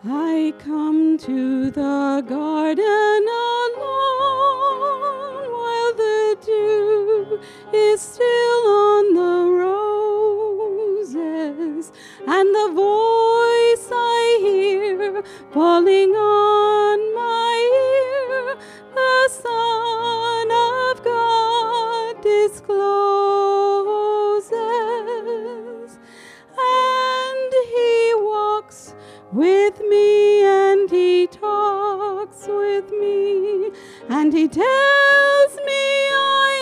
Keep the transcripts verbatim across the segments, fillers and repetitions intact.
I come to the garden alone while the dew is still on the roses, and the voice I hear falling on my ear, the Son of God discloses. And he walks with me, and he talks with me, and he tells me I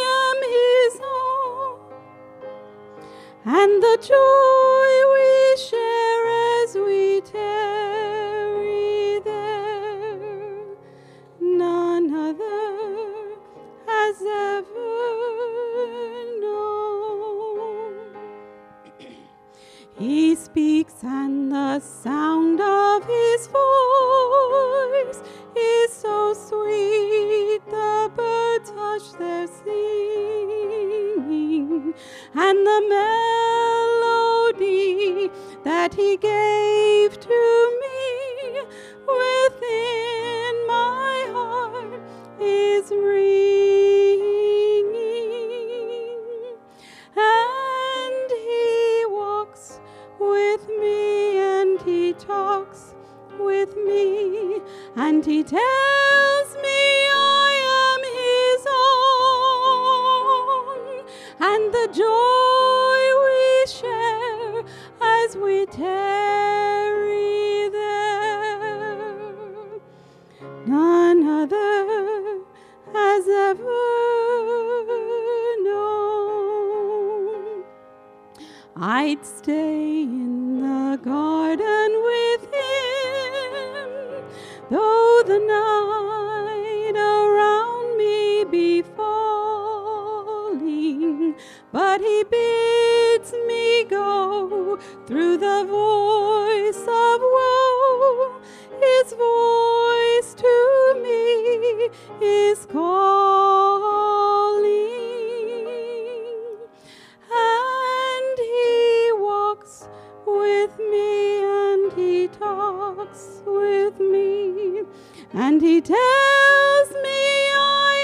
am his own, and the joy we share as we tarry there, none other has ever known. He speaks, and the sound of his voice is so sweet, the birds hush their singing, and the melody that he gave to me within my heart is ringing. And he walks with me, and he talks with me, and he tells me I am his own, and the joy we share as we tarry there, none other has ever known. I'd stay in the garden with him, though the night around me be falling, but he bids me go through the voice of woe. His voice to me is calling, and he walks with me, and he talks with me, and he tells me I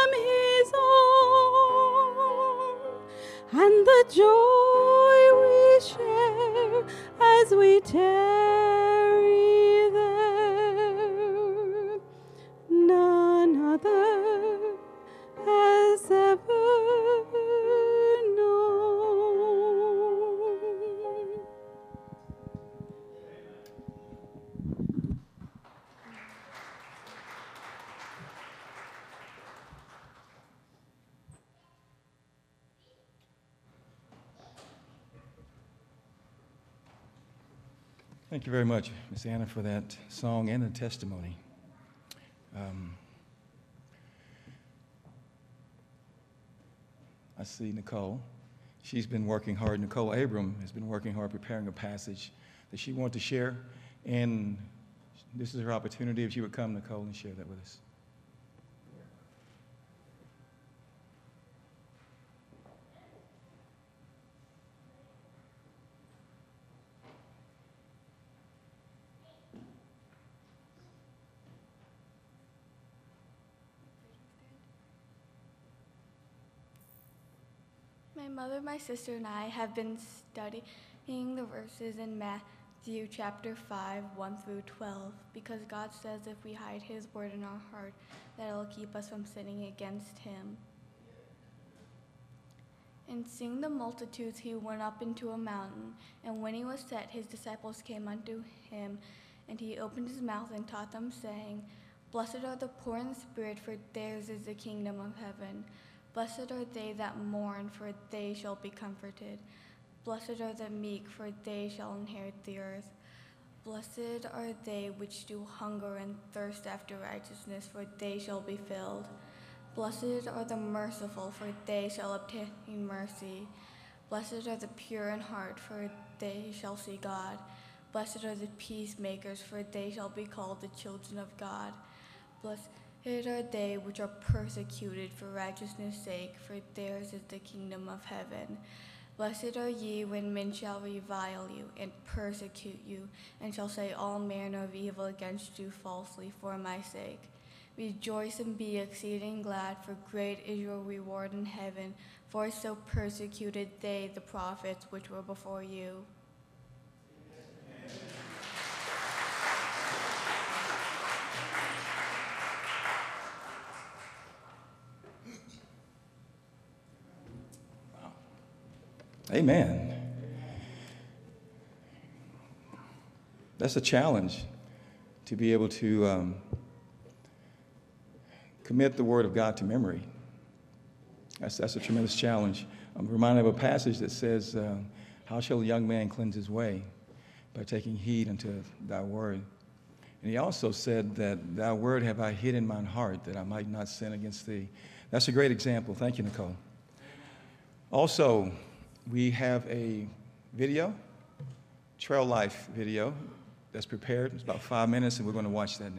am his own, and the joy we share as we tarry there, none other has ever known. Thank you very much, Miss Anna, for that song and the testimony. Um, I see Nicole. She's been working hard. Nicole Abram has been working hard preparing a passage that she wanted to share, and this is her opportunity. If she would come, Nicole, and share that with us. My mother, my sister, and I have been studying the verses in Matthew chapter five, one through twelve, because God says if we hide his word in our heart, that it'll keep us from sinning against him. And seeing the multitudes, he went up into a mountain, and when he was set, his disciples came unto him, and he opened his mouth and taught them, saying, Blessed are the poor in spirit, for theirs is the kingdom of heaven. Blessed are they that mourn, for they shall be comforted. Blessed are the meek, for they shall inherit the earth. Blessed are they which do hunger and thirst after righteousness, for they shall be filled. Blessed are the merciful, for they shall obtain mercy. Blessed are the pure in heart, for they shall see God. Blessed are the peacemakers, for they shall be called the children of God. Blessed are they which are persecuted for righteousness' sake, for theirs is the kingdom of heaven. Blessed are ye when men shall revile you and persecute you, and shall say all manner of evil against you falsely for my sake. Rejoice and be exceeding glad, for great is your reward in heaven, for so persecuted they the prophets which were before you. Amen. That's a challenge, to be able to um, commit the Word of God to memory. That's, that's a tremendous challenge. I'm reminded of a passage that says, uh, how shall a young man cleanse his way? By taking heed unto thy word. And he also said that thy word have I hid in mine heart, that I might not sin against thee. That's a great example. Thank you, Nicole. Also, we have a video, Trail Life video, that's prepared. It's about five minutes, and we're going to watch that now.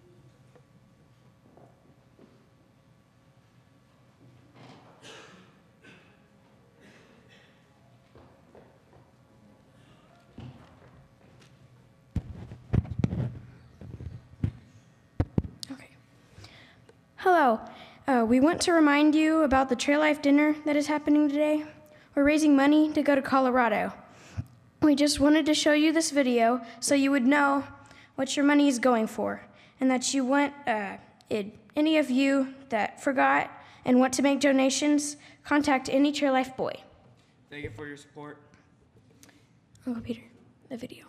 Okay. Hello. Uh, we want to remind you about the Trail Life dinner that is happening today. We're raising money to go to Colorado. We just wanted to show you this video so you would know what your money is going for, and that you want, uh, it, any of you that forgot and want to make donations, contact any Trail Life boy. Thank you for your support. Uncle Peter, the video.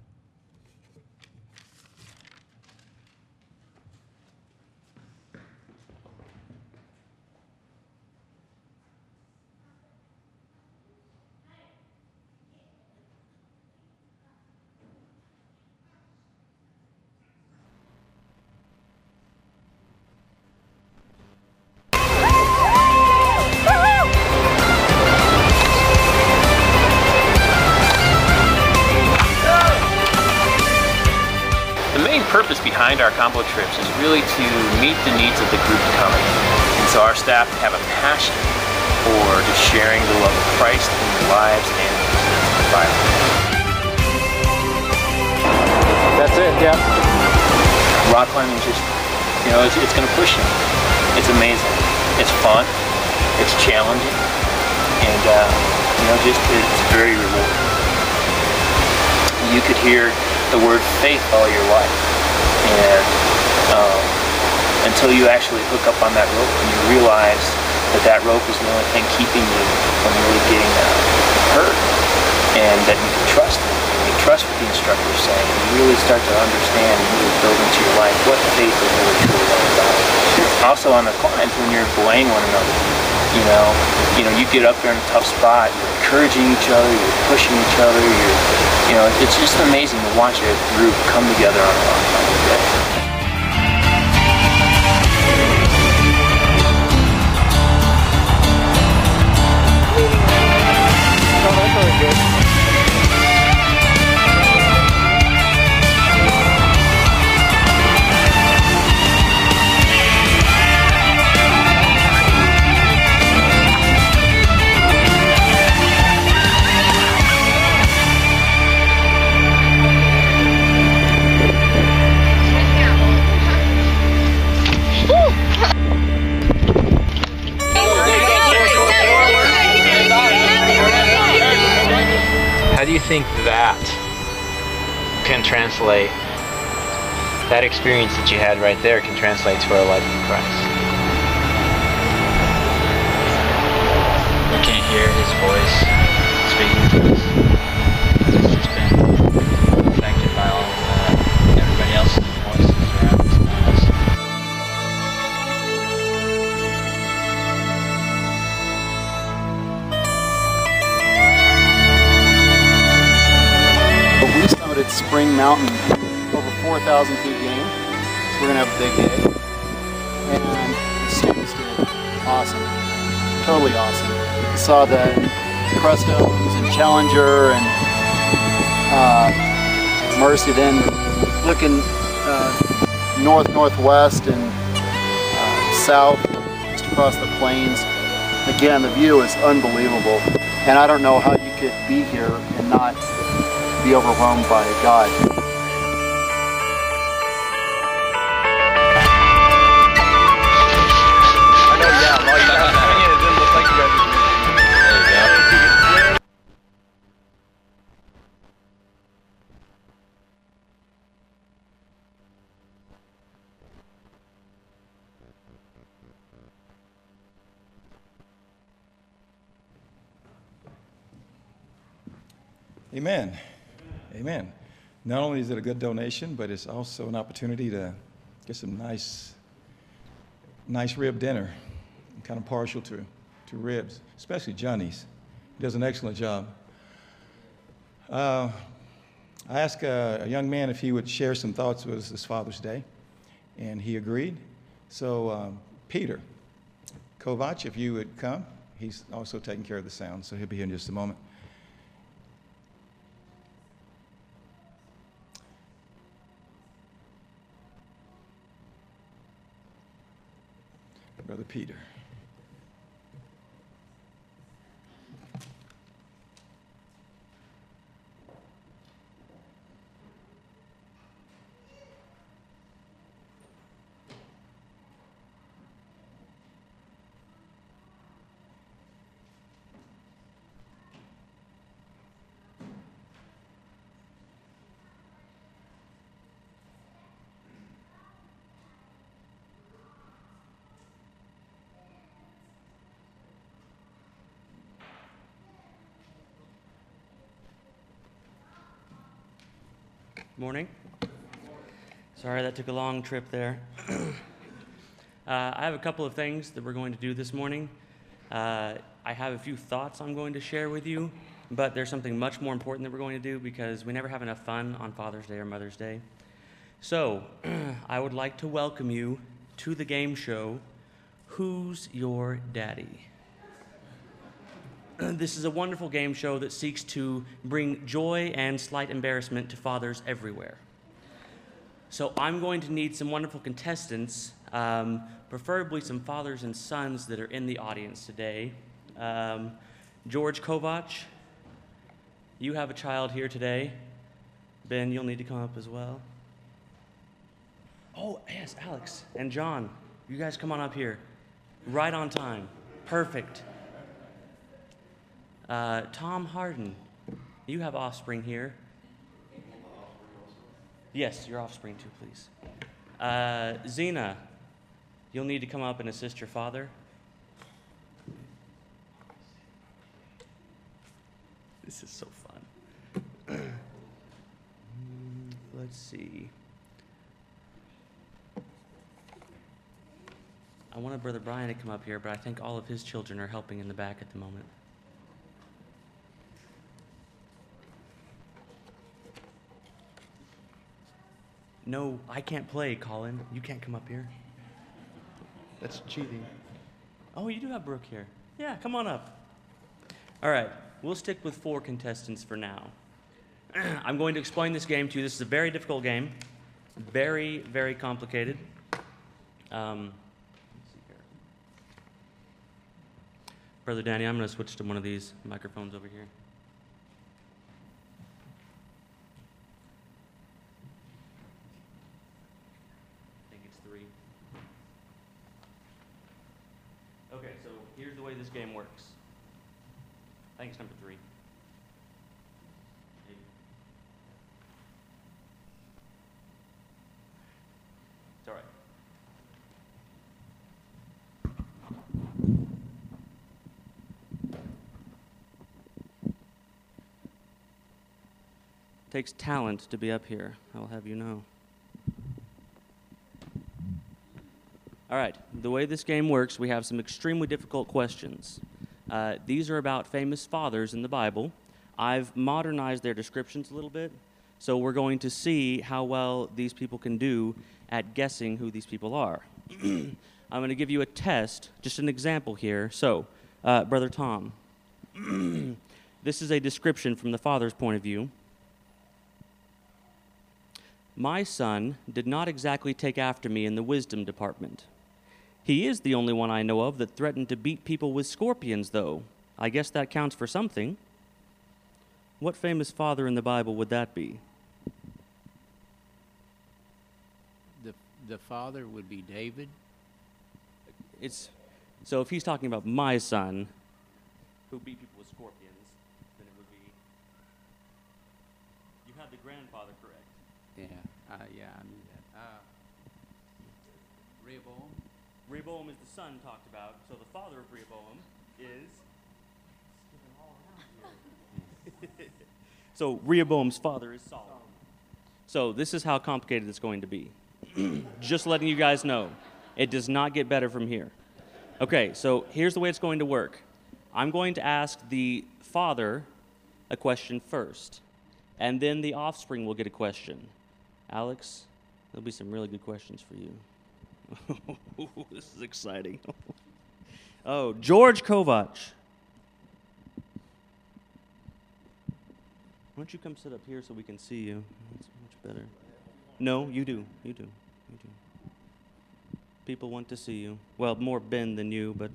Purpose behind our combo trips is really to meet the needs of the group coming. And so our staff have a passion for just sharing the love of Christ in their lives and the Bible. That's it, yeah. Rock climbing is just, you know, it's, it's going to push you. It's amazing. It's fun. It's challenging. And, uh, you know, just it's very rewarding. You could hear the word faith all your life. And um, until you actually hook up on that rope and you realize that that rope is the only thing keeping you from really getting uh, hurt, and that you can trust it, and you trust what the instructor is saying, and you really start to understand and really build into your life what faith is really truly all about. Also on the climbs, when you're belaying one another, you know, you know, you get up there in a tough spot, you're encouraging each other, you're pushing each other, you're, you know, it's just amazing to watch a group come together on a rock climbing day. Oh, that's really good. How do you think that can translate, that experience that you had right there can translate to our life in Christ? We can't hear his voice speaking to us. It's just been affected by all of uh, everybody else's voices around us. We summited Spring Mountain, over four thousand feet gain, so we're going to have a big day. And the students did awesome, totally awesome. We saw the Crestones and Challenger and uh, Mercy, then looking uh, north-northwest and uh, south, just across the plains. Again, the view is unbelievable. And I don't know how you could be here and not be overwhelmed by God. Amen. Amen. Not only is it a good donation, but it's also an opportunity to get some nice, nice rib dinner. I'm kind of partial to, to ribs, especially Johnny's. He does an excellent job. Uh, I asked a, a young man if he would share some thoughts with us this Father's Day, and he agreed. So, um, Peter Kovac, if you would come. He's also taking care of the sound, so he'll be here in just a moment. Brother Peter. Morning. Sorry that took a long trip there. uh, I have a couple of things that we're going to do this morning. Uh, I have a few thoughts I'm going to share with you, but there's something much more important that we're going to do because we never have enough fun on Father's Day or Mother's Day. So, I would like to welcome you to the game show, Who's Your Daddy? This is a wonderful game show that seeks to bring joy and slight embarrassment to fathers everywhere. So I'm going to need some wonderful contestants, um, preferably some fathers and sons that are in the audience today. Um, George Kovac, you have a child here today. Ben, you'll need to come up as well. Oh, yes, Alex and John, you guys come on up here. Right on time. Perfect. Uh, Tom Harden, you have offspring here. Yes, your offspring too, please. Uh, Zena, you'll need to come up and assist your father. This is so fun. Let's see. I wanted Brother Brian to come up here, but I think all of his children are helping in the back at the moment. No, I can't play, Colin. You can't come up here. That's cheating. Oh, you do have Brooke here. Yeah, come on up. All right, we'll stick with four contestants for now. I'm going to explain this game to you. This is a very difficult game. Very, very complicated. Um, let's see here. Brother Danny, I'm going to switch to one of these microphones over here. Okay, so here's the way this game works. I think it's number three. Maybe. It's all right. It takes talent to be up here, I'll have you know. All right, the way this game works, we have some extremely difficult questions. Uh, these are about famous fathers in the Bible. I've modernized their descriptions a little bit, so we're going to see how well these people can do at guessing who these people are. I'm going to give you a test, just an example here. So, uh, Brother Tom, this is a description from the father's point of view. My son did not exactly take after me in the wisdom department. He is the only one I know of that threatened to beat people with scorpions, though. I guess that counts for something. What famous father in the Bible would that be? The, the father would be David. It's so if he's talking about my son, who beat people with scorpions, then it would be. You had the grandfather correct. Yeah, uh, yeah, I knew that. Uh, Rehoboam. Rehoboam is the son talked about, so the father of Rehoboam is. So Rehoboam's father is Solomon. So this is how complicated it's going to be. Just letting you guys know. It does not get better from here. Okay, so here's the way it's going to work. I'm going to ask the father a question first, and then the offspring will get a question. Alex, there'll be some really good questions for you. This is exciting. Oh, George Kovach. Why don't you come sit up here so we can see you? That's much better. No, you do. You do. You do. People want to see you. Well, more Ben than you, but...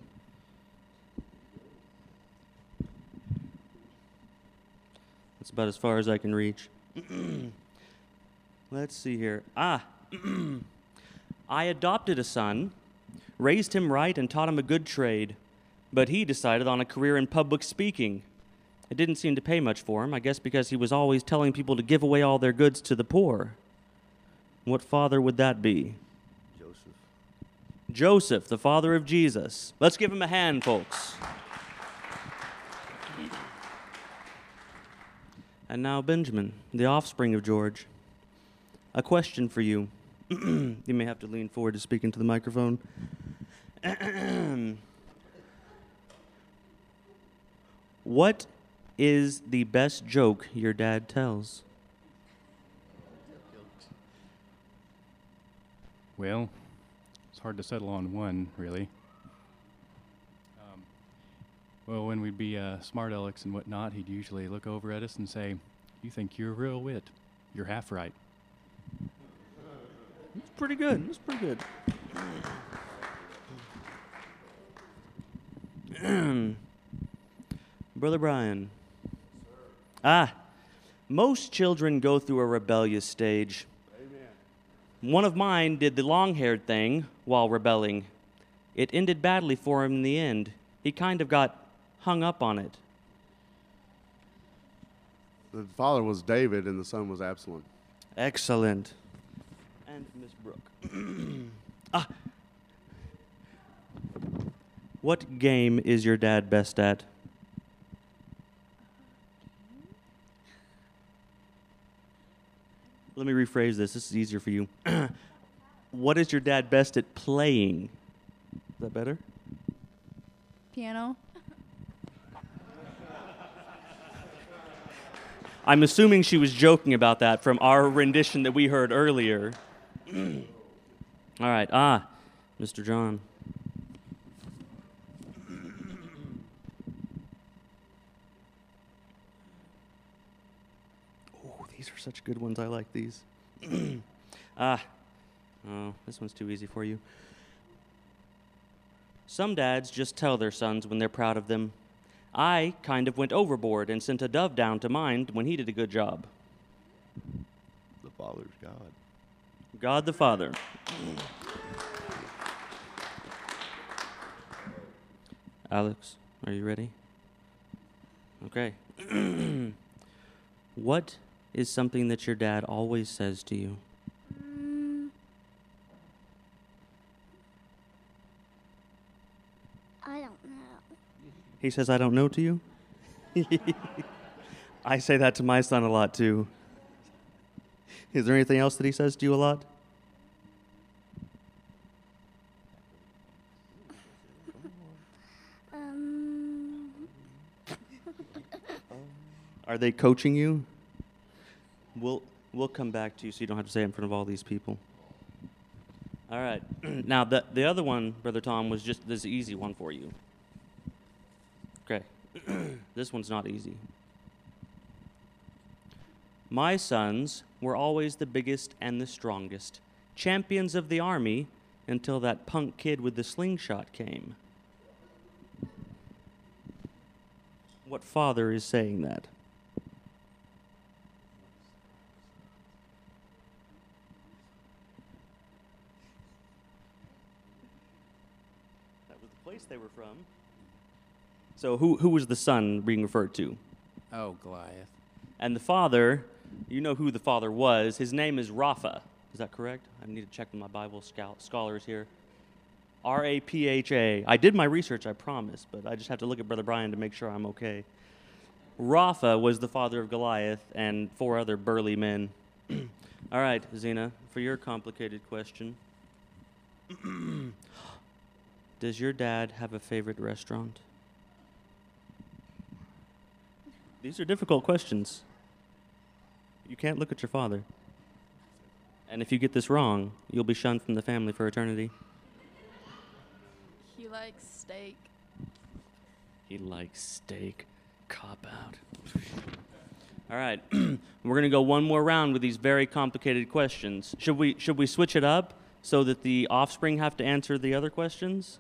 That's about as far as I can reach. Let's see here. Ah! I adopted a son, raised him right, and taught him a good trade. But he decided on a career in public speaking. It didn't seem to pay much for him, I guess because he was always telling people to give away all their goods to the poor. What father would that be? Joseph. Joseph, the father of Jesus. Let's give him a hand, folks. And now Benjamin, the offspring of George. A question for you. You may have to lean forward to speak into the microphone. What is the best joke your dad tells? Well, it's hard to settle on one, really. Um, well, when we'd be uh, smart alecks and whatnot, he'd usually look over at us and say, "You think you're a real wit. You're half right." That's pretty good. That's pretty good. Brother Brian. Ah, most children go through a rebellious stage. Amen. One of mine did the long-haired thing while rebelling. It ended badly for him in the end. He kind of got hung up on it. The father was David and the son was Absalom. Excellent. And Miss Brooke. Ah. What game is your dad best at? Let me rephrase this. This is easier for you. What is your dad best at playing? Is that better? Piano. I'm assuming she was joking about that from our rendition that we heard earlier. All right. Ah, Mister John. Oh, these are such good ones. I like these. Ah, oh, this one's too easy for you. Some dads just tell their sons when they're proud of them. I kind of went overboard and sent a dove down to mine when he did a good job. The Father's God. God the Father. Alex, are you ready? Okay. What is something that your dad always says to you? Mm, I don't know. He says, I don't know to you? I say that to my son a lot, too. Is there anything else that he says to you a lot? Um. Are they coaching you? We'll, we'll come back to you so you don't have to say it in front of all these people. All right. Now, the, the other one, Brother Tom, was just this easy one for you. Okay. This one's not easy. My sons were always the biggest and the strongest, champions of the army until that punk kid with the slingshot came. What father is saying that? That was the place they were from. So who, who was the son being referred to? Oh, Goliath. And the father, you know who the father was. His name is Rapha. Is that correct? I need to check with my Bible scout scholars here. R A P H A. I did my research, I promise, but I just have to look at Brother Brian to make sure I'm okay. Rapha was the father of Goliath and four other burly men. All right, Zena, for your complicated question. Does your dad have a favorite restaurant? These are difficult questions. You can't look at your father. And if you get this wrong, you'll be shunned from the family for eternity. He likes steak. He likes steak. Cop out. All right, we're going to go one more round with these very complicated questions. Should we, should we switch it up so that the offspring have to answer the other questions?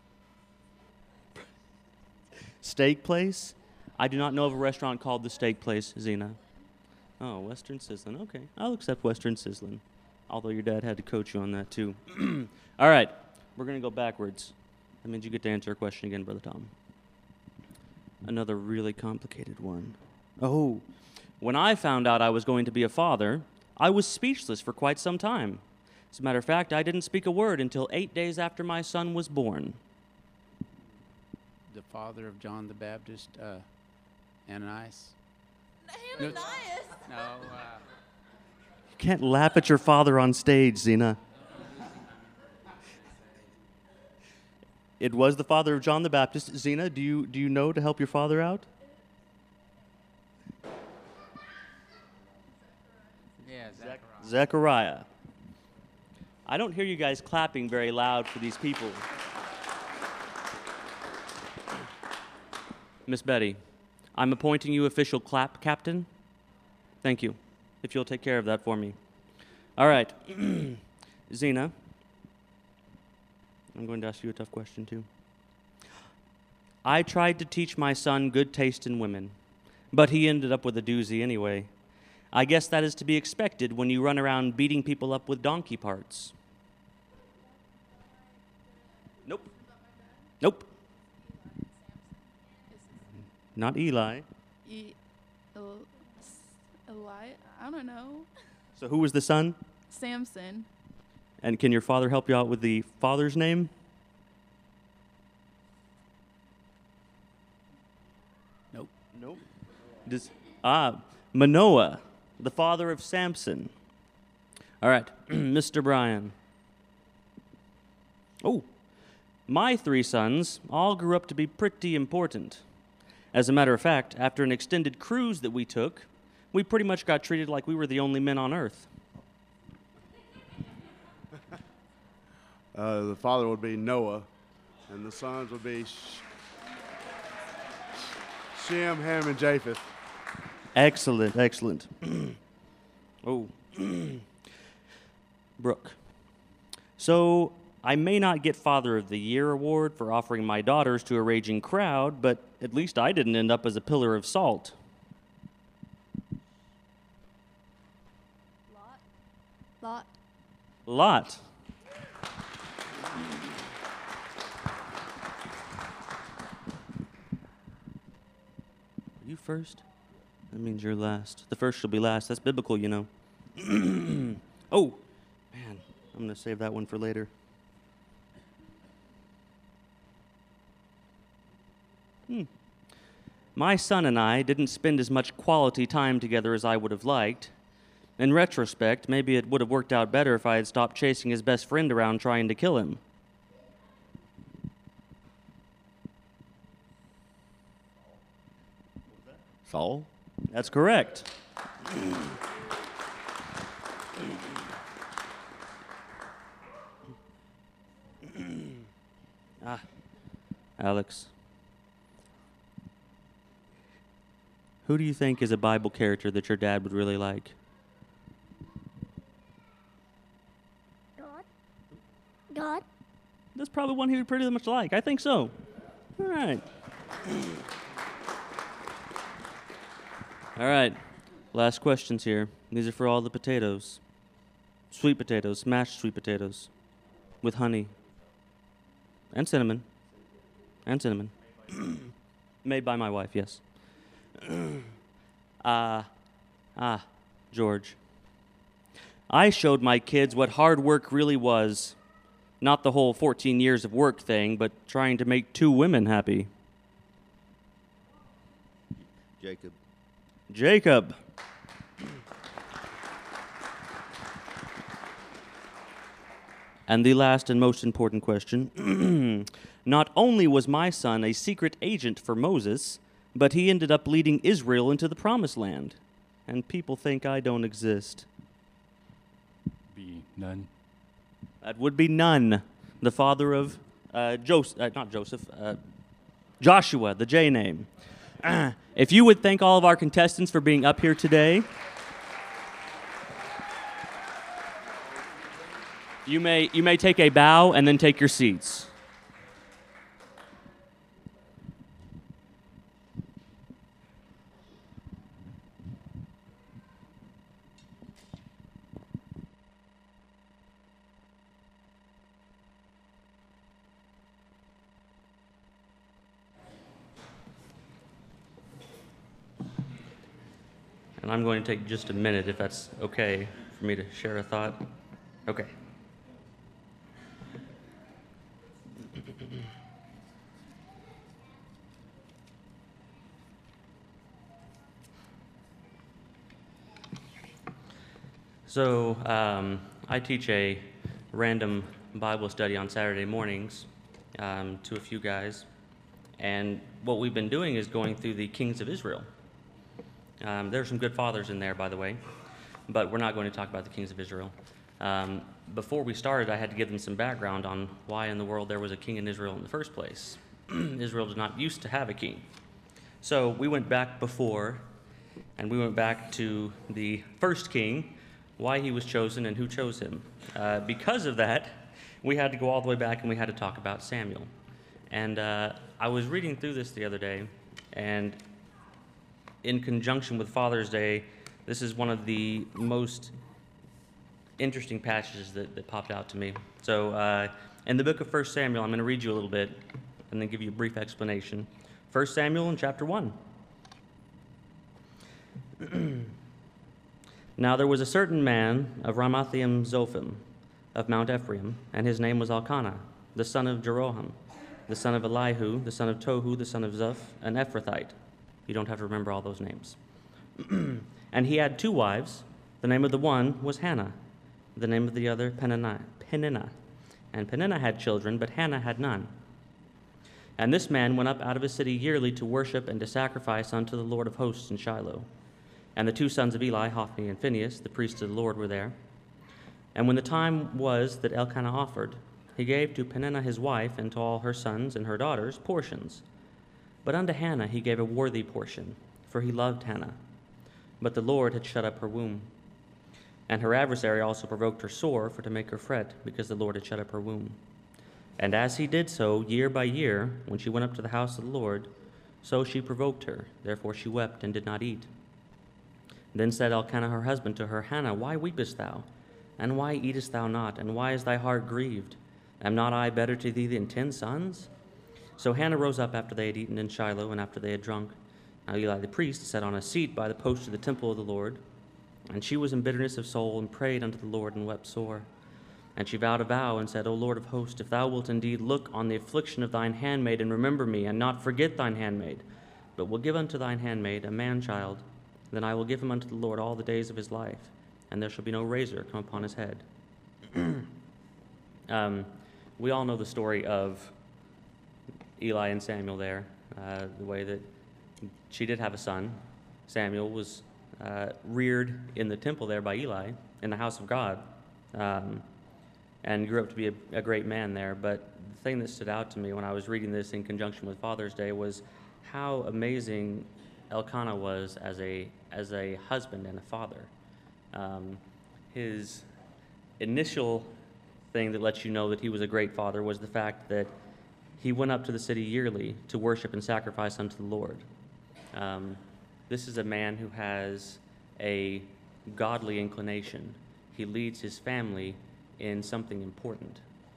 Steak place? I do not know of a restaurant called the Steak Place, Zena. Oh, Western Sizzlin'. Okay, I'll accept Western Sizzlin'. Although your dad had to coach you on that too. All right, we're going to go backwards. That means you get to answer a question again, Brother Tom. Another really complicated one. Oh, when I found out I was going to be a father, I was speechless for quite some time. As a matter of fact, I didn't speak a word until eight days after my son was born. The father of John the Baptist, uh, Ananias. Ananias. No, uh, You can't laugh at your father on stage, Zena. It was the father of John the Baptist. Zena, do you, do you know to help your father out? yeah, Zechariah. Zechariah. I don't hear you guys clapping very loud for these people. Miss Betty, I'm appointing you official clap captain. Thank you. If you'll take care of that for me. All right. Zena, I'm going to ask you a tough question too. I tried to teach my son good taste in women, but he ended up with a doozy anyway. I guess that is to be expected when you run around beating people up with donkey parts. Nope. Nope. Not Eli. E- El- Eli? I don't know. So who was the son? Samson. And can your father help you out with the father's name? Nope. Nope. Does, ah, Manoah, the father of Samson. All right, Mister Bryan. Oh, my three sons all grew up to be pretty important. As a matter of fact, after an extended cruise that we took, we pretty much got treated like we were the only men on Earth. Uh, the father would be Noah, and the sons would be Sh- Shem, Ham, and Japheth. Excellent, excellent. Oh, Brooke. So I may not get Father of the Year award for offering my daughters to a raging crowd, but at least I didn't end up as a pillar of salt. Lot. Lot. Are you first? That means you're last. The first shall be last. That's biblical, you know. Oh, man. I'm going to save that one for later. Hmm. My son and I didn't spend as much quality time together as I would have liked. In retrospect, maybe it would have worked out better if I had stopped chasing his best friend around trying to kill him. Saul? That's correct. Ah, Alex. Who do you think is a Bible character that your dad would really like? God. God. That's probably one he would pretty much like. I think so. All right. All right, last questions here. These are for all the potatoes. Sweet potatoes, mashed sweet potatoes with honey and cinnamon. And cinnamon. Made by my wife, yes. uh, ah, George. I showed my kids what hard work really was. Not the whole fourteen years of work thing, but trying to make two women happy. Jacob. Jacob. And the last and most important question. Not only was my son a secret agent for Moses, but he ended up leading Israel into the Promised Land. And people think I don't exist. Be Nun. That would be Nun, the father of uh, Joseph, uh, not Joseph, uh, Joshua, the J name. If you would thank all of our contestants for being up here today. You may, you may take a bow and then take your seats. And I'm going to take just a minute, if that's okay, for me to share a thought. Okay. So um, I teach a random Bible study on Saturday mornings um, to a few guys. And what we've been doing is going through the kings of Israel. Um, there are some good fathers in there, by the way, but we're not going to talk about the kings of Israel. Um, before we started, I had to give them some background on why in the world there was a king in Israel in the first place. Israel did not used to have a king. So we went back before, and we went back to the first king, why he was chosen and who chose him. Uh, because of that, we had to go all the way back and we had to talk about Samuel. And uh, I was reading through this the other day, and in conjunction with Father's Day, this is one of the most interesting passages that, that popped out to me. So uh, in the book of First Samuel, I'm going to read you a little bit and then give you a brief explanation. First Samuel in chapter one. Now there was a certain man of Ramathaim Zophim of Mount Ephraim, and his name was Elkanah, the son of Jeroham, the son of Elihu, the son of Tohu, the son of Zuph, an Ephrathite. You don't have to remember all those names. And he had two wives. The name of the one was Hannah. The name of the other, Peninnah. Peninnah. And Peninnah had children, but Hannah had none. And this man went up out of his city yearly to worship and to sacrifice unto the Lord of hosts in Shiloh. And the two sons of Eli, Hophni and Phinehas, the priests of the Lord, were there. And when the time was that Elkanah offered, he gave to Peninnah his wife and to all her sons and her daughters portions. But unto Hannah he gave a worthy portion, for he loved Hannah. But the Lord had shut up her womb. And her adversary also provoked her sore, for to make her fret, because the Lord had shut up her womb. And as he did so, year by year, when she went up to the house of the Lord, so she provoked her. Therefore she wept and did not eat. Then said Elkanah her husband to her, Hannah, why weepest thou? And why eatest thou not? And why is thy heart grieved? Am not I better to thee than ten sons? So Hannah rose up after they had eaten in Shiloh, and after they had drunk. Now Eli the priest sat on a seat by the post of the temple of the Lord. And she was in bitterness of soul, and prayed unto the Lord, and wept sore. And she vowed a vow, and said, O Lord of hosts, if thou wilt indeed look on the affliction of thine handmaid, and remember me, and not forget thine handmaid, but will give unto thine handmaid a man-child, then I will give him unto the Lord all the days of his life, and there shall be no razor come upon his head. um, we all know the story of Eli and Samuel there, uh, the way that she did have a son. Samuel was uh, reared in the temple there by Eli, in the house of God, um, and grew up to be a, a great man there. But the thing that stood out to me when I was reading this in conjunction with Father's Day was how amazing Elkanah was as a as a husband and a father. Um, his initial thing that lets you know that he was a great father was the fact that he went up to the city yearly to worship and sacrifice unto the Lord. Um, This is a man who has a godly inclination. He leads his family in something important.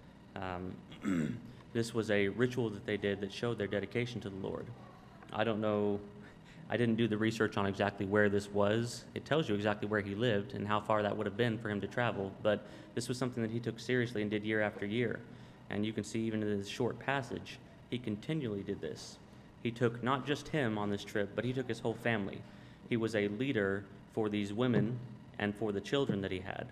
Um, this was a ritual that they did that showed their dedication to the Lord. I don't know, I didn't do the research on exactly where this was. It tells you exactly where he lived and how far that would have been for him to travel, but this was something that he took seriously and did year after year. And you can see even in this short passage, he continually did this. He took not just him on this trip, but he took his whole family. He was a leader for these women and for the children that he had.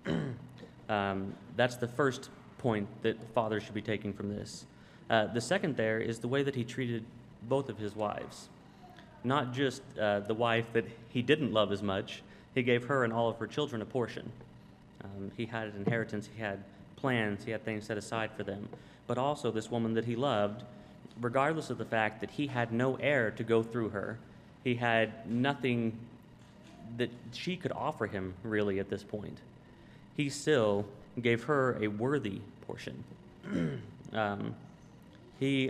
um, that's the first point that fathers should be taking from this. Uh, the second there is the way that he treated both of his wives. Not just uh, the wife that he didn't love as much, he gave her and all of her children a portion. Um, he had an inheritance, he had plans, he had things set aside for them. But also this woman that he loved, regardless of the fact that he had no heir to go through her, he had nothing that she could offer him really at this point. He still gave her a worthy portion. um, he,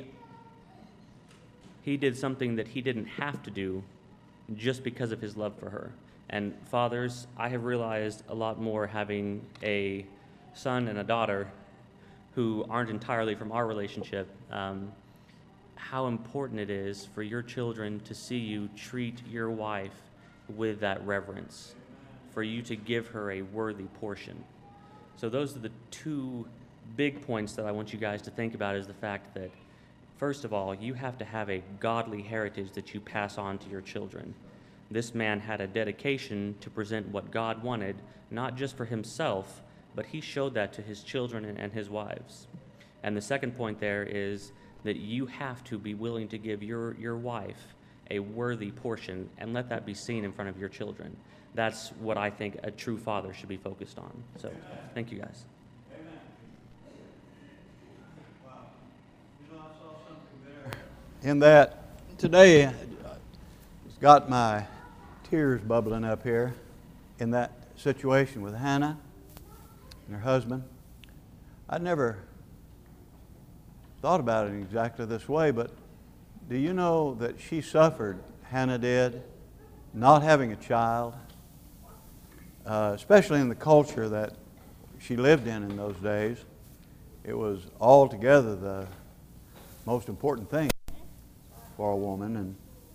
he did something that he didn't have to do just because of his love for her. And fathers, I have realized a lot more having a son and a daughter who aren't entirely from our relationship, um, how important it is for your children to see you treat your wife with that reverence, for you to give her a worthy portion. So those are the two big points that I want you guys to think about, is the fact that, first of all, you have to have a godly heritage that you pass on to your children. This man had a dedication to present what God wanted, not just for himself, but he showed that to his children and his wives. And the second point there is that you have to be willing to give your, your wife a worthy portion and let that be seen in front of your children. That's what I think a true father should be focused on. So, thank you guys. In that, today, it's got my tears bubbling up here in that situation with Hannah and her husband. I never thought about it exactly this way, but do you know that she suffered, Hannah did, not having a child, uh, especially in the culture that she lived in in those days. It was altogether the most important thing for a woman, and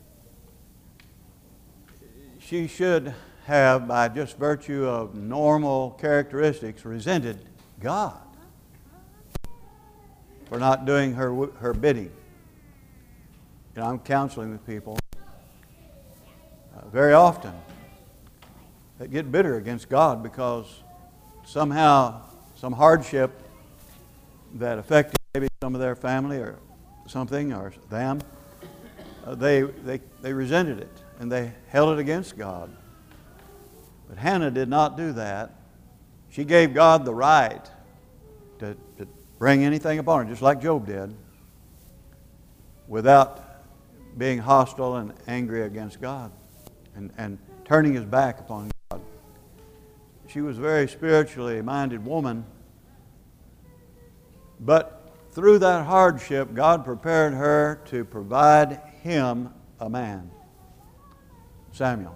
she should have, by just virtue of normal characteristics, resented God for not doing her, her bidding. You know, I'm counseling with people uh, very often that get bitter against God because somehow some hardship that affected maybe some of their family or something, or them, uh, they, they, they resented it and they held it against God. But Hannah did not do that. She gave God the right to, to bring anything upon her, just like Job did, without being hostile and angry against God and, and turning his back upon God. She was a very spiritually minded woman, but through that hardship, God prepared her to provide him a man, Samuel.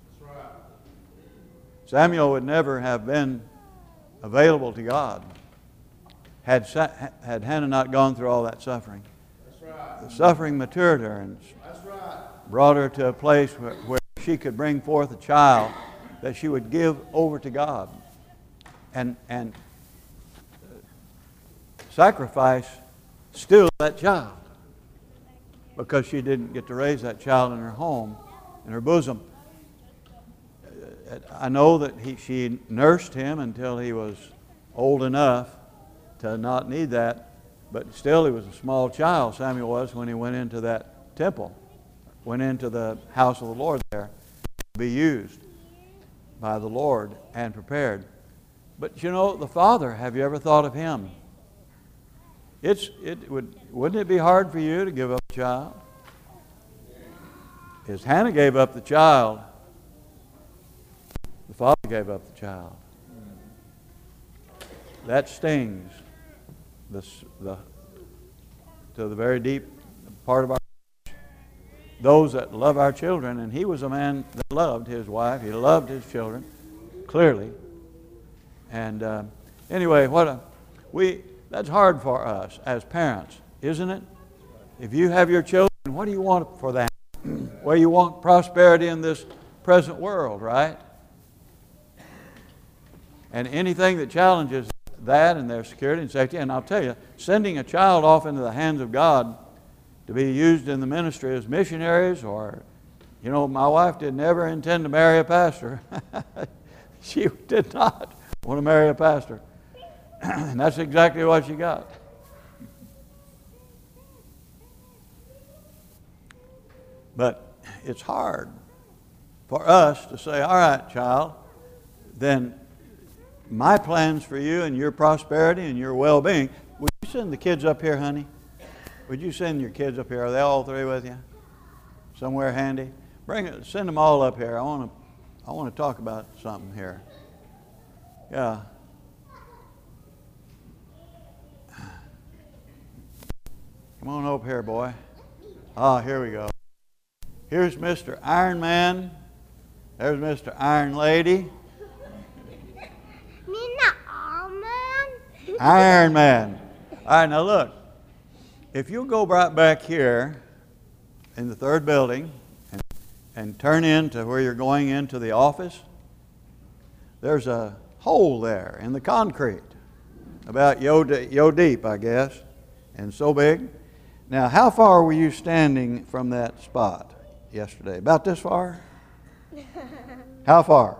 Samuel would never have been available to God had, had Hannah not gone through all that suffering. The suffering matured her and brought her to a place where, where she could bring forth a child that she would give over to God and, and sacrifice still that child, because she didn't get to raise that child in her home, in her bosom. I know that he, she nursed him until he was old enough to not need that, but still he was a small child, Samuel was, when he went into that temple, went into the house of the Lord there to be used by the Lord and prepared. But you know, the father, have you ever thought of him? It's, it would, wouldn't it be hard for you to give up a child? As Hannah gave up the child, the father gave up the child. That stings the, the, to the very deep part of our life. those that love our children, and he was a man that loved his wife. He loved his children, clearly. And uh, anyway, what a, we that's hard for us as parents, isn't it? If you have your children, what do you want for them? Well, you want prosperity in this present world, right? And anything that challenges that and their security and safety, and I'll tell you, sending a child off into the hands of God to be used in the ministry as missionaries, or, you know, my wife did never intend to marry a pastor. She did not want to marry a pastor. And that's exactly what she got. But it's hard for us to say, all right, child, then my plans for you and your prosperity and your well-being. Would you send the kids up here, honey? Would you send your kids up here? Are they all three with you? Somewhere handy? Bring it. Send them all up here. I want to. I want to talk about something here. Yeah. Come on over here, boy. Ah, here we go. Here's Mister Iron Man. There's Mister Iron Lady. Iron Man. All right, now look. If you'll go right back here in the third building and, and turn into where you're going into the office, there's a hole there in the concrete, about yo, yo deep, I guess, and so big. Now, how far were you standing from that spot yesterday? About this far? How far?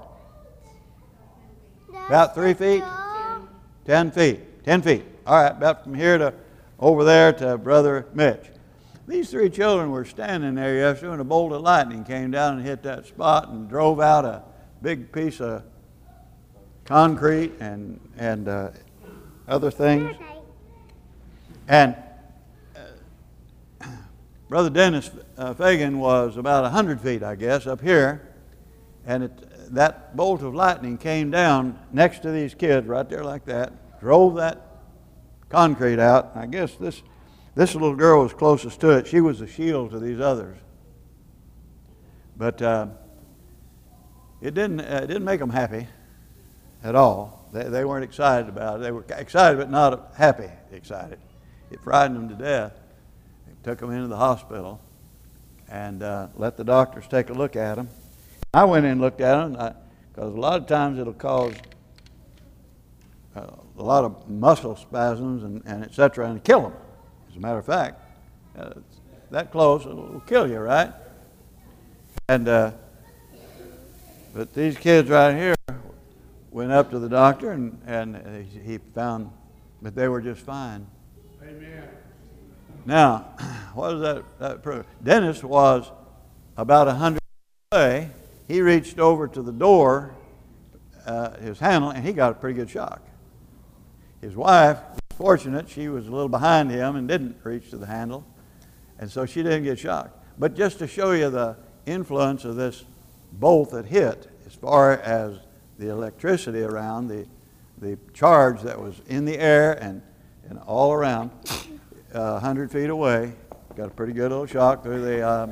About three feet? Ten feet. Ten feet. All right, about from here to over there to Brother Mitch. These three children were standing there yesterday when a bolt of lightning came down and hit that spot and drove out a big piece of concrete and, and uh, other things. And uh, Brother Dennis uh, Fagan was about one hundred feet, I guess, up here. And it, that bolt of lightning came down next to these kids right there like that, drove that concrete out. I guess this this little girl was closest to it. She was a shield to these others. But uh, it didn't uh, it didn't make them happy at all. They they weren't excited about it. They were excited, but not happy. Excited. It frightened them to death. They took them into the hospital and uh, let the doctors take a look at them. I went in and looked at them because a lot of times it'll cause Uh, a lot of muscle spasms and, and et cetera, and kill them. As a matter of fact, uh, that close, it'll kill you, right? And uh, but these kids right here went up to the doctor, and, and he found that they were just fine. Amen. Now, what does that, that prove? Dennis was about a hundred away. He reached over to the door, uh, his handle, and he got a pretty good shock. His wife was fortunate. She was a little behind him and didn't reach to the handle, and so she didn't get shocked. But just to show you the influence of this bolt that hit, as far as the electricity around, the, the charge that was in the air and, and all around, uh, one hundred feet away, got a pretty good little shock through the, um,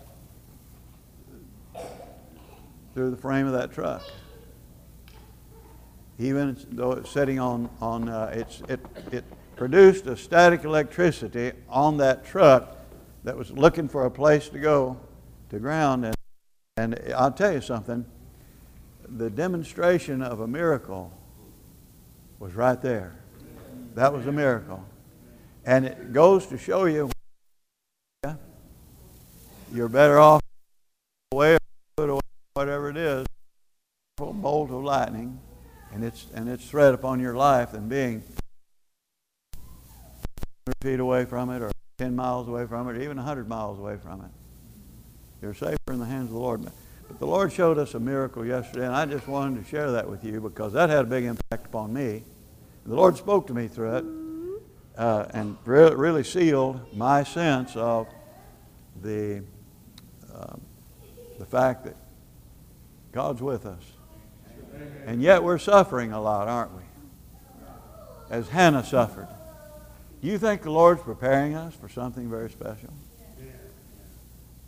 through the frame of that truck. Even though it's sitting on, on uh, it's, it, it produced a static electricity on that truck that was looking for a place to go to ground. And, and I'll tell you something, the demonstration of a miracle was right there. That was a miracle. And it goes to show you you're better off away or whatever it is, a bolt of lightning, and its and its threat upon your life than being one hundred feet away from it, or ten miles away from it, or even one hundred miles away from it. You're safer in the hands of the Lord. But the Lord showed us a miracle yesterday, and I just wanted to share that with you because that had a big impact upon me. The Lord spoke to me through it uh, and re- really sealed my sense of the uh, the fact that God's with us. And yet we're suffering a lot, aren't we? As Hannah suffered. Do you think the Lord's preparing us for something very special?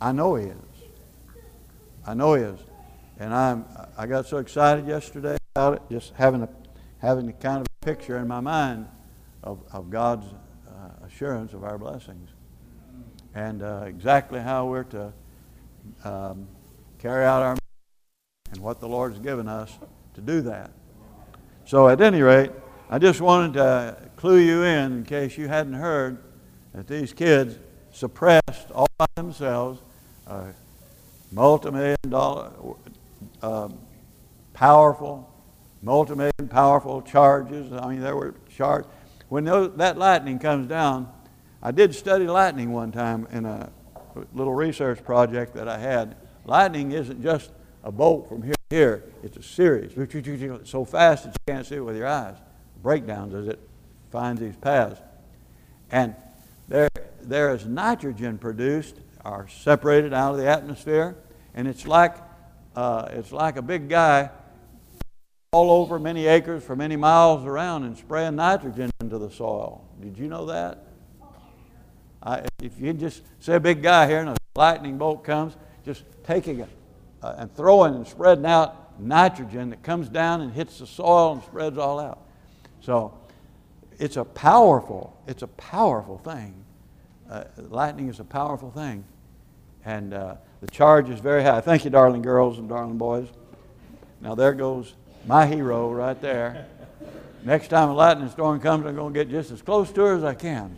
I know He is. I know He is. And I'm, I got so excited yesterday about it, just having a, having a kind of picture in my mind of, of God's uh, assurance of our blessings. And uh, exactly how we're to um, carry out our and what the Lord's given us to do that. So at any rate, I just wanted to clue you in, in case you hadn't heard, that these kids suppressed all by themselves uh, multi-million dollar, um, powerful, multi-million powerful charges. I mean, there were charges. When those, that lightning comes down, I did study lightning one time in a little research project that I had. Lightning isn't just a bolt from here to here. It's a series. So fast that you can't see it with your eyes. Breakdowns as it finds these paths. And there, there is nitrogen produced or separated out of the atmosphere, and it's like, uh, it's like a big guy all over many acres for many miles around and spraying nitrogen into the soil. Did you know that? I, if you just say a big guy here and a lightning bolt comes, just taking it uh, and throwing and spreading out nitrogen that comes down and hits the soil and spreads all out. So it's a powerful, it's a powerful thing. Uh, lightning is a powerful thing. And uh, the charge is very high. Thank you, darling girls and darling boys. Now there goes my hero right there. Next time a lightning storm comes, I'm going to get just as close to her as I can.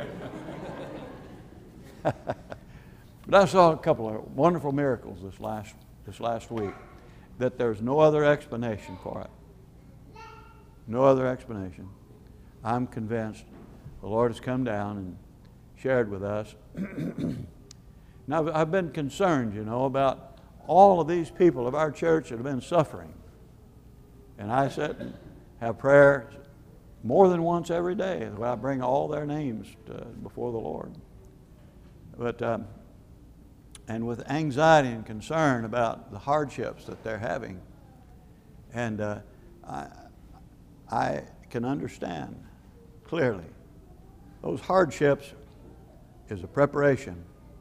But I saw a couple of wonderful miracles this last, this last week that there's no other explanation for it. No other explanation. I'm convinced the Lord has come down and shared with us. Now, I've been concerned, you know, about all of these people of our church that have been suffering. And I sit and have prayer more than once every day where I bring all their names to, before the Lord. But, um, and with anxiety and concern about the hardships that they're having. And uh, I, I can understand clearly those hardships is a preparation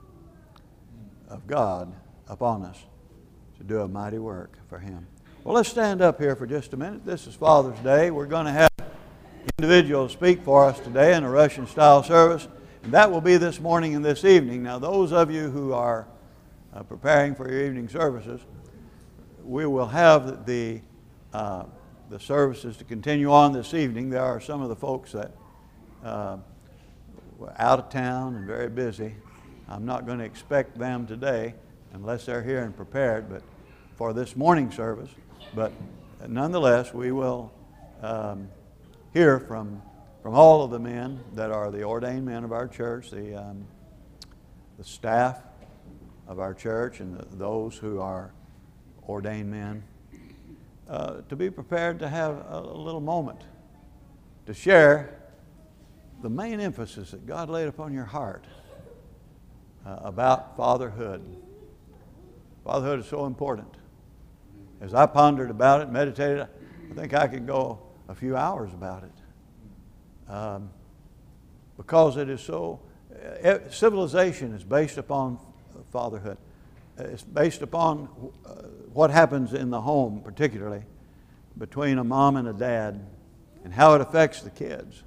of God upon us to do a mighty work for Him. Well, let's stand up here for just a minute. This is Father's Day. We're going to have individuals speak for us today in a Russian-style service, and that will be this morning and this evening. Now, those of you who are uh, preparing for your evening services, we will have the uh, the services to continue on this evening. There are some of the folks that uh, were out of town and very busy. I'm not going to expect them today unless they're here and prepared, but for this morning service. But nonetheless, we will um, hear from from all of the men that are the ordained men of our church, the um, the staff of our church, and the, those who are ordained men, uh, to be prepared to have a, a little moment to share the main emphasis that God laid upon your heart uh, about fatherhood. Fatherhood is so important. As I pondered about it, meditated, I think I could go a few hours about it. Um, because it is so, uh, civilization is based upon fatherhood. It's based upon uh, what happens in the home, particularly between a mom and a dad, and how it affects the kids.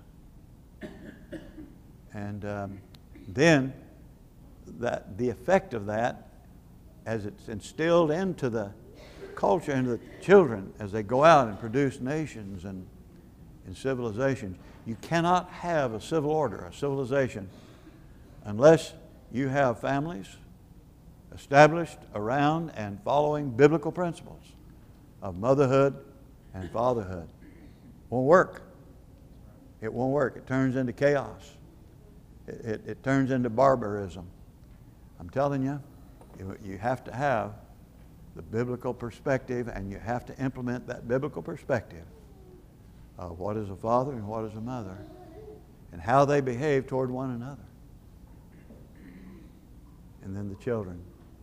And um, then that the effect of that, as it's instilled into the culture, into the children as they go out and produce nations and, and civilizations. You cannot have a civil order, a civilization, unless you have families established around and following biblical principles of motherhood and fatherhood. Won't work. It won't work. It turns into chaos. It, it, it turns into barbarism. I'm telling you, you, you have to have the biblical perspective, and you have to implement that biblical perspective of what is a father and what is a mother, and how they behave toward one another. And then the children.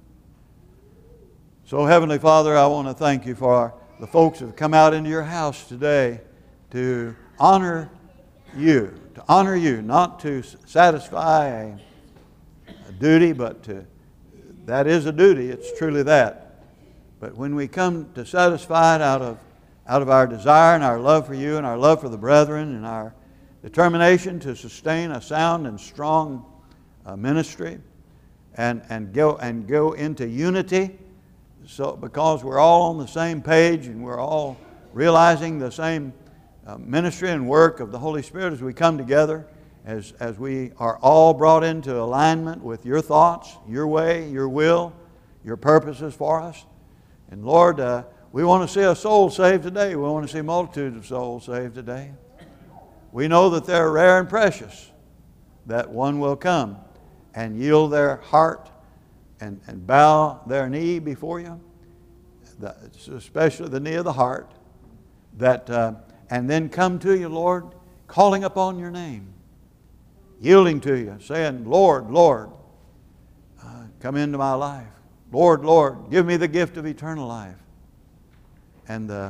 So, Heavenly Father, I want to thank you for the folks that have come out into your house today to honor you, to honor you, not to satisfy a, a duty, but to that is a duty. It's truly that. But when we come to satisfy it out of, out of our desire and our love for you and our love for the brethren and our determination to sustain a sound and strong uh, ministry and, and, go, and go into unity, so because we're all on the same page and we're all realizing the same uh, ministry and work of the Holy Spirit as we come together, as, as we are all brought into alignment with your thoughts, your way, your will, your purposes for us. And Lord, uh, we want to see a soul saved today. We want to see multitudes of souls saved today. We know that they're rare and precious, that one will come and yield their heart and, and bow their knee before you, the, especially the knee of the heart, that uh, and then come to you, Lord, calling upon your name, yielding to you, saying, Lord, Lord, uh, come into my life. Lord, Lord, give me the gift of eternal life and the,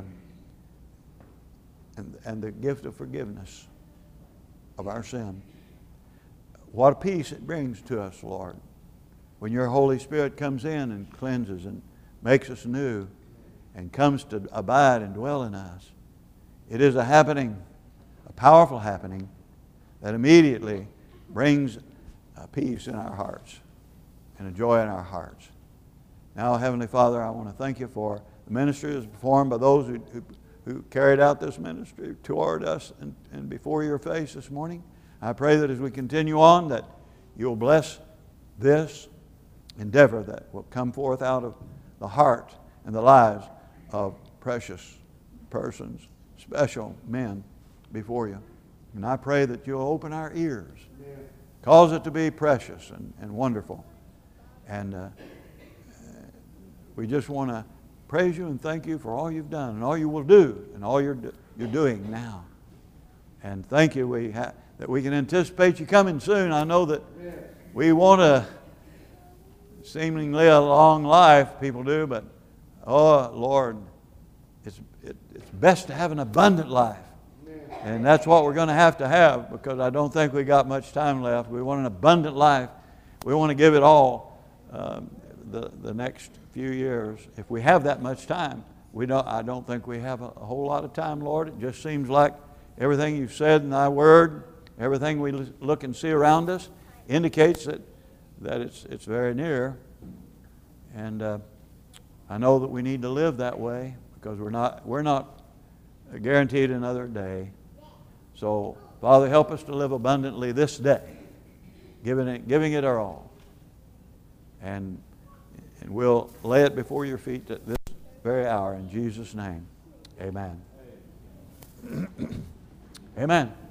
and, and the gift of forgiveness of our sin. What a peace it brings to us, Lord, when your Holy Spirit comes in and cleanses and makes us new and comes to abide and dwell in us. It is a happening, a powerful happening that immediately brings a peace in our hearts and a joy in our hearts. Now, Heavenly Father, I want to thank you for the ministry that is performed by those who, who, who carried out this ministry toward us and, and before your face this morning. I pray that as we continue on, that you'll bless this endeavor that will come forth out of the heart and the lives of precious persons, special men before you. And I pray that you'll open our ears, cause it to be precious and, and wonderful. And uh, we just want to praise you and thank you for all you've done and all you will do and all you're, do, you're doing now. And thank you we ha- that we can anticipate you coming soon. I know that we want a seemingly a long life, people do, but oh, Lord, it's, it, it's best to have an abundant life. And that's what we're going to have to have, because I don't think we got much time left. We want an abundant life. We want to give it all um, the, the next few years. If we have that much time, we don't, I don't think we have a, a whole lot of time, Lord. It just seems like everything you've said in thy word, everything we look and see around us indicates that, that it's, it's very near. And uh, I know that we need to live that way, because we're not, we're not guaranteed another day. So, Father, help us to live abundantly this day, giving it, giving it our all. And, and we'll lay it before your feet at this very hour in Jesus' name. Amen. Amen.